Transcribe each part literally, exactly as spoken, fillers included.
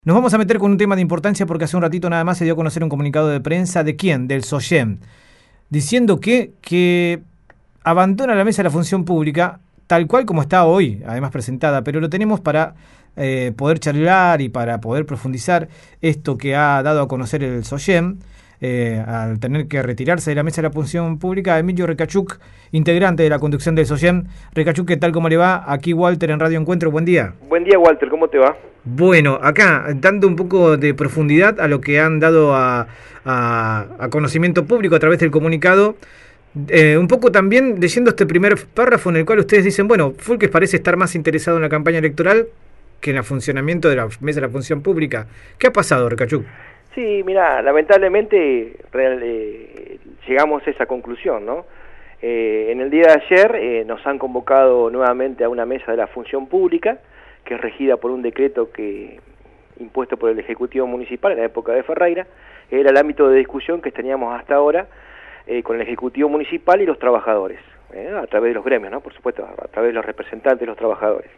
Nos vamos a meter con un tema de importancia porque hace un ratito nada más se dio a conocer un comunicado de prensa. ¿De quién? Del SOGEM, diciendo que, que abandona la mesa de la función pública tal cual como está hoy, además presentada, pero lo tenemos para eh, poder charlar y para poder profundizar esto que ha dado a conocer el SOGEM, eh, al tener que retirarse de la mesa de la función pública. Emilio Recachuk, integrante de la conducción del SOGEM. Recachuk, ¿qué tal? ¿Cómo le va? Aquí Walter en Radio Encuentro, buen día. Buen día, Walter, ¿cómo te va? Bueno, acá, dando un poco de profundidad a lo que han dado a, a, a conocimiento público a través del comunicado, eh, un poco también leyendo este primer párrafo en el cual ustedes dicen, bueno, Fulques parece estar más interesado en la campaña electoral que en el funcionamiento de la mesa de la función pública. ¿Qué ha pasado, Recachuk? Sí, mira, lamentablemente real, eh, llegamos a esa conclusión, ¿no? Eh, en el día de ayer eh, nos han convocado nuevamente a una mesa de la función pública, que es regida por un decreto que impuesto por el Ejecutivo Municipal en la época de Ferreira. Era el ámbito de discusión que teníamos hasta ahora eh, con el Ejecutivo Municipal y los trabajadores, eh, a través de los gremios, ¿no? Por supuesto, a través de los representantes de los trabajadores.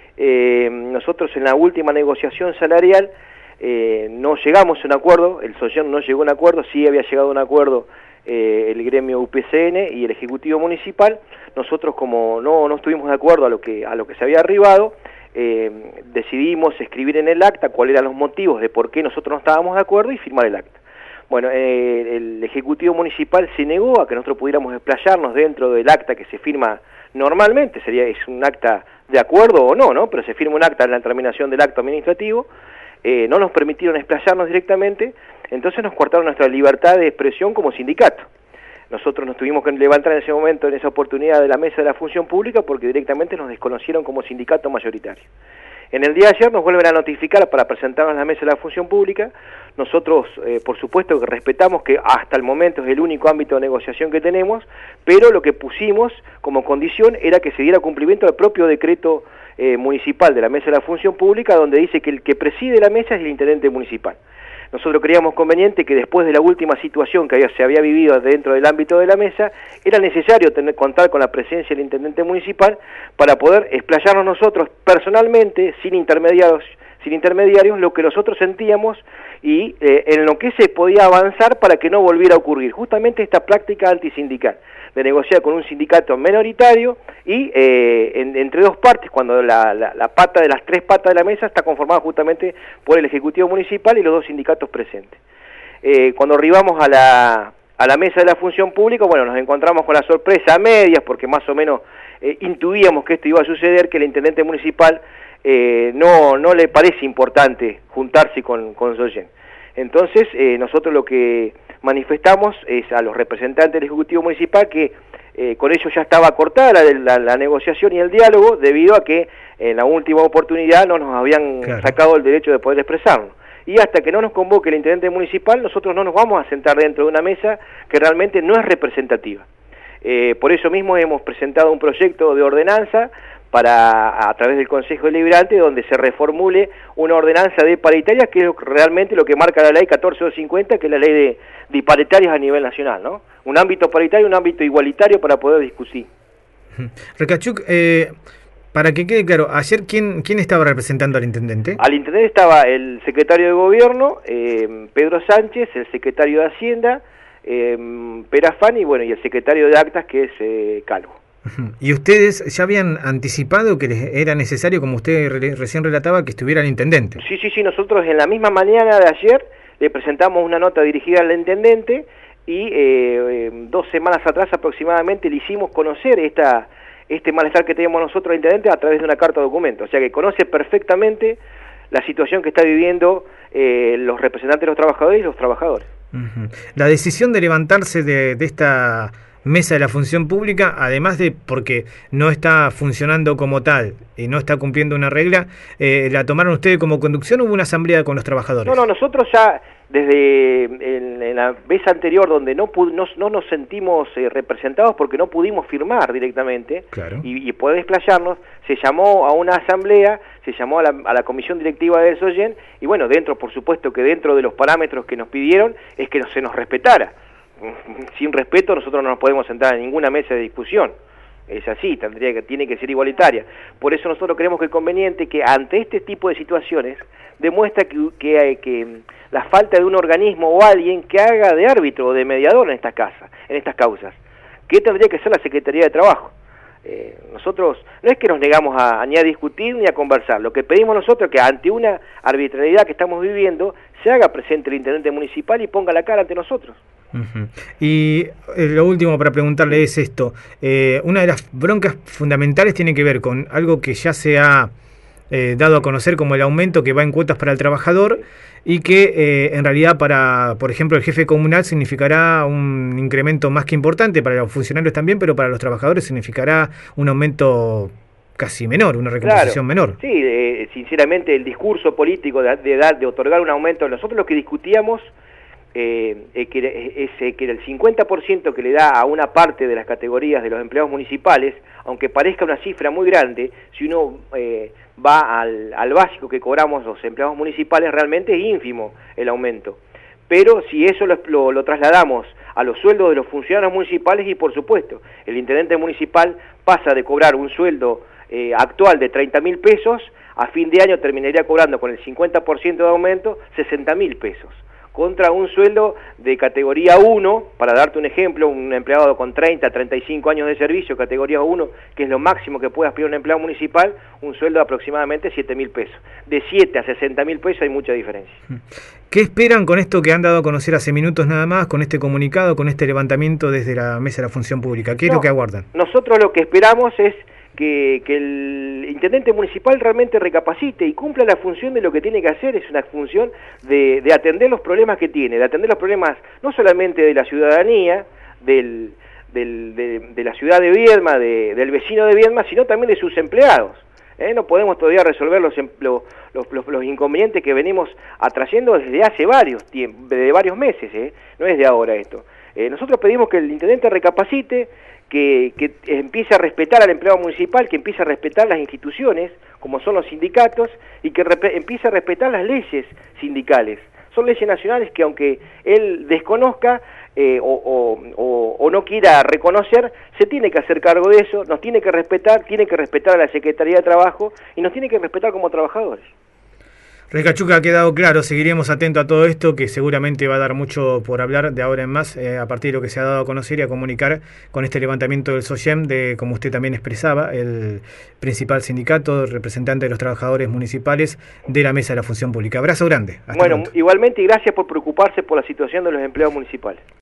Eh, nosotros en la última negociación salarial eh, no llegamos a un acuerdo, el SOGEM no llegó a un acuerdo, sí había llegado a un acuerdo eh, el gremio U P C N y el Ejecutivo Municipal. Nosotros, como no, no estuvimos de acuerdo a lo que, a lo que se había arribado, Eh, decidimos escribir en el acta cuáles eran los motivos de por qué nosotros no estábamos de acuerdo y firmar el acta. Bueno, eh, el Ejecutivo Municipal se negó a que nosotros pudiéramos explayarnos dentro del acta que se firma normalmente, sería es un acta de acuerdo o no, ¿no? Pero se firma un acta en la terminación del acto administrativo, eh, no nos permitieron explayarnos directamente, entonces nos cortaron nuestra libertad de expresión como sindicato. Nosotros nos tuvimos que levantar en ese momento, en esa oportunidad de la mesa de la función pública, porque directamente nos desconocieron como sindicato mayoritario. En el día de ayer nos vuelven a notificar para presentarnos en la mesa de la función pública. Nosotros, eh, por supuesto, que respetamos que hasta el momento es el único ámbito de negociación que tenemos, pero lo que pusimos como condición era que se diera cumplimiento al propio decreto eh, municipal de la mesa de la función pública, donde dice que el que preside la mesa es el intendente municipal. Nosotros creíamos conveniente que después de la última situación que había, se había vivido dentro del ámbito de la mesa, era necesario tener, contar con la presencia del intendente municipal para poder explayarnos nosotros personalmente, sin intermediarios, sin intermediarios, lo que nosotros sentíamos y eh, en lo que se podía avanzar para que no volviera a ocurrir. Justamente esta práctica antisindical, de negociar con un sindicato minoritario y eh, en, entre dos partes, cuando la, la, la pata de las tres patas de la mesa está conformada justamente por el Ejecutivo Municipal y los dos sindicatos presentes. Eh, cuando arribamos a la, a la mesa de la función pública, bueno, nos encontramos con la sorpresa a medias, porque más o menos eh, intuíamos que esto iba a suceder, que el intendente municipal eh, no, no le parece importante juntarse con, con SOGEM. Entonces, eh, nosotros lo que manifestamos es a los representantes del Ejecutivo Municipal que eh, con ellos ya estaba cortada la, la, la negociación y el diálogo, debido a que en la última oportunidad no nos habían claro. sacado el derecho de poder expresarnos. Y hasta que no nos convoque el intendente municipal, nosotros no nos vamos a sentar dentro de una mesa que realmente no es representativa. Eh, por eso mismo hemos presentado un proyecto de ordenanza para a través del Consejo Deliberante, donde se reformule una ordenanza de paritarias, que es realmente lo que marca la ley catorce doscientos cincuenta, que es la ley de, de paritarias a nivel nacional, ¿no? Un ámbito paritario, un ámbito igualitario para poder discutir. Recachuk, eh, para que quede claro, ayer ¿quién, quién estaba representando al intendente? Al intendente estaba el secretario de Gobierno, eh, Pedro Sánchez, el secretario de Hacienda, eh, Perafán, y bueno, y el secretario de Actas, que es eh, Calvo. ¿Y ustedes ya habían anticipado que les era necesario, como usted re recién relataba, que estuviera el intendente? Sí, sí, sí, nosotros en la misma mañana de ayer le presentamos una nota dirigida al intendente y eh, eh, dos semanas atrás aproximadamente le hicimos conocer esta este malestar que teníamos nosotros al intendente a través de una carta documento, o sea que conoce perfectamente la situación que está viviendo eh, los representantes de los trabajadores y los trabajadores. Uh-huh. La decisión de levantarse de, de esta mesa de la función pública, además de porque no está funcionando como tal y no está cumpliendo una regla, eh, ¿la tomaron ustedes como conducción o hubo una asamblea con los trabajadores? No, no, nosotros ya desde en, en la vez anterior donde no, no, no nos sentimos eh, representados porque no pudimos firmar directamente claro. y, y poder explayarnos, se llamó a una asamblea, se llamó a la, a la comisión directiva del SOGEM y bueno, dentro, por supuesto que dentro de los parámetros que nos pidieron es que no, se nos respetara. Sin respeto nosotros no nos podemos sentar en ninguna mesa de discusión. es así, tendría que, tiene que ser igualitaria. Por eso nosotros creemos que es conveniente que ante este tipo de situaciones demuestra que, que, que la falta de un organismo o alguien que haga de árbitro o de mediador en estas casas, en estas causas, que tendría que ser la Secretaría de Trabajo. Eh, nosotros no es que nos negamos a, a ni a discutir ni a conversar, lo que pedimos nosotros es que ante una arbitrariedad que estamos viviendo se haga presente el intendente municipal y ponga la cara ante nosotros. Uh-huh. Y eh, lo último para preguntarle es esto, eh, una de las broncas fundamentales tiene que ver con algo que ya se ha eh, dado a conocer como el aumento que va en cuotas para el trabajador y que eh, en realidad para, por ejemplo, el jefe comunal significará un incremento más que importante, para los funcionarios también, pero para los trabajadores significará un aumento casi menor, una recomposición claro, menor. Sí, eh, sinceramente el discurso político de, de dar, de otorgar un aumento, nosotros lo que discutíamos eh, es que, es, es que el cincuenta por ciento que le da a una parte de las categorías de los empleados municipales, aunque parezca una cifra muy grande, si uno eh, va al, al básico que cobramos los empleados municipales, realmente es ínfimo el aumento. Pero si eso lo, lo, lo trasladamos a los sueldos de los funcionarios municipales, y por supuesto, el intendente municipal pasa de cobrar un sueldo eh, actual de treinta mil pesos, a fin de año terminaría cobrando con el cincuenta por ciento de aumento sesenta mil pesos, contra un sueldo de categoría uno, para darte un ejemplo, un empleado con treinta, treinta y cinco años de servicio, categoría uno, que es lo máximo que puede aspirar un empleado municipal, un sueldo de aproximadamente siete mil pesos. De siete a sesenta mil pesos hay mucha diferencia. ¿Qué esperan con esto que han dado a conocer hace minutos nada más, con este comunicado, con este levantamiento desde la Mesa de la Función Pública? ¿Qué es no, lo que aguardan? Nosotros lo que esperamos es que, que el intendente municipal realmente recapacite y cumpla la función de lo que tiene que hacer. Es una función de, de atender los problemas que tiene, de atender los problemas no solamente de la ciudadanía, del, del, de, de la ciudad de Viedma, de, del vecino de Viedma, sino también de sus empleados. ¿Eh? No podemos todavía resolver los, los, los, los inconvenientes que venimos atrayendo desde hace varios tiempos, de varios meses, ¿eh? No es de ahora esto. Eh, nosotros pedimos que el intendente recapacite, que, que empiece a respetar al empleado municipal, que empiece a respetar las instituciones, como son los sindicatos, y que empiece a respetar las leyes sindicales. Son leyes nacionales que, aunque él desconozca eh, o, o, o, o no quiera reconocer, se tiene que hacer cargo de eso, nos tiene que respetar, tiene que respetar a la Secretaría de Trabajo y nos tiene que respetar como trabajadores. Recachuca, ha quedado claro, seguiremos atentos a todo esto, que seguramente va a dar mucho por hablar de ahora en más, eh, a partir de lo que se ha dado a conocer y a comunicar con este levantamiento del SOGEM, de, como usted también expresaba, el principal sindicato, representante de los trabajadores municipales de la Mesa de la Función Pública. Abrazo grande. Hasta bueno, pronto. Igualmente, y gracias por preocuparse por la situación de los empleados municipales.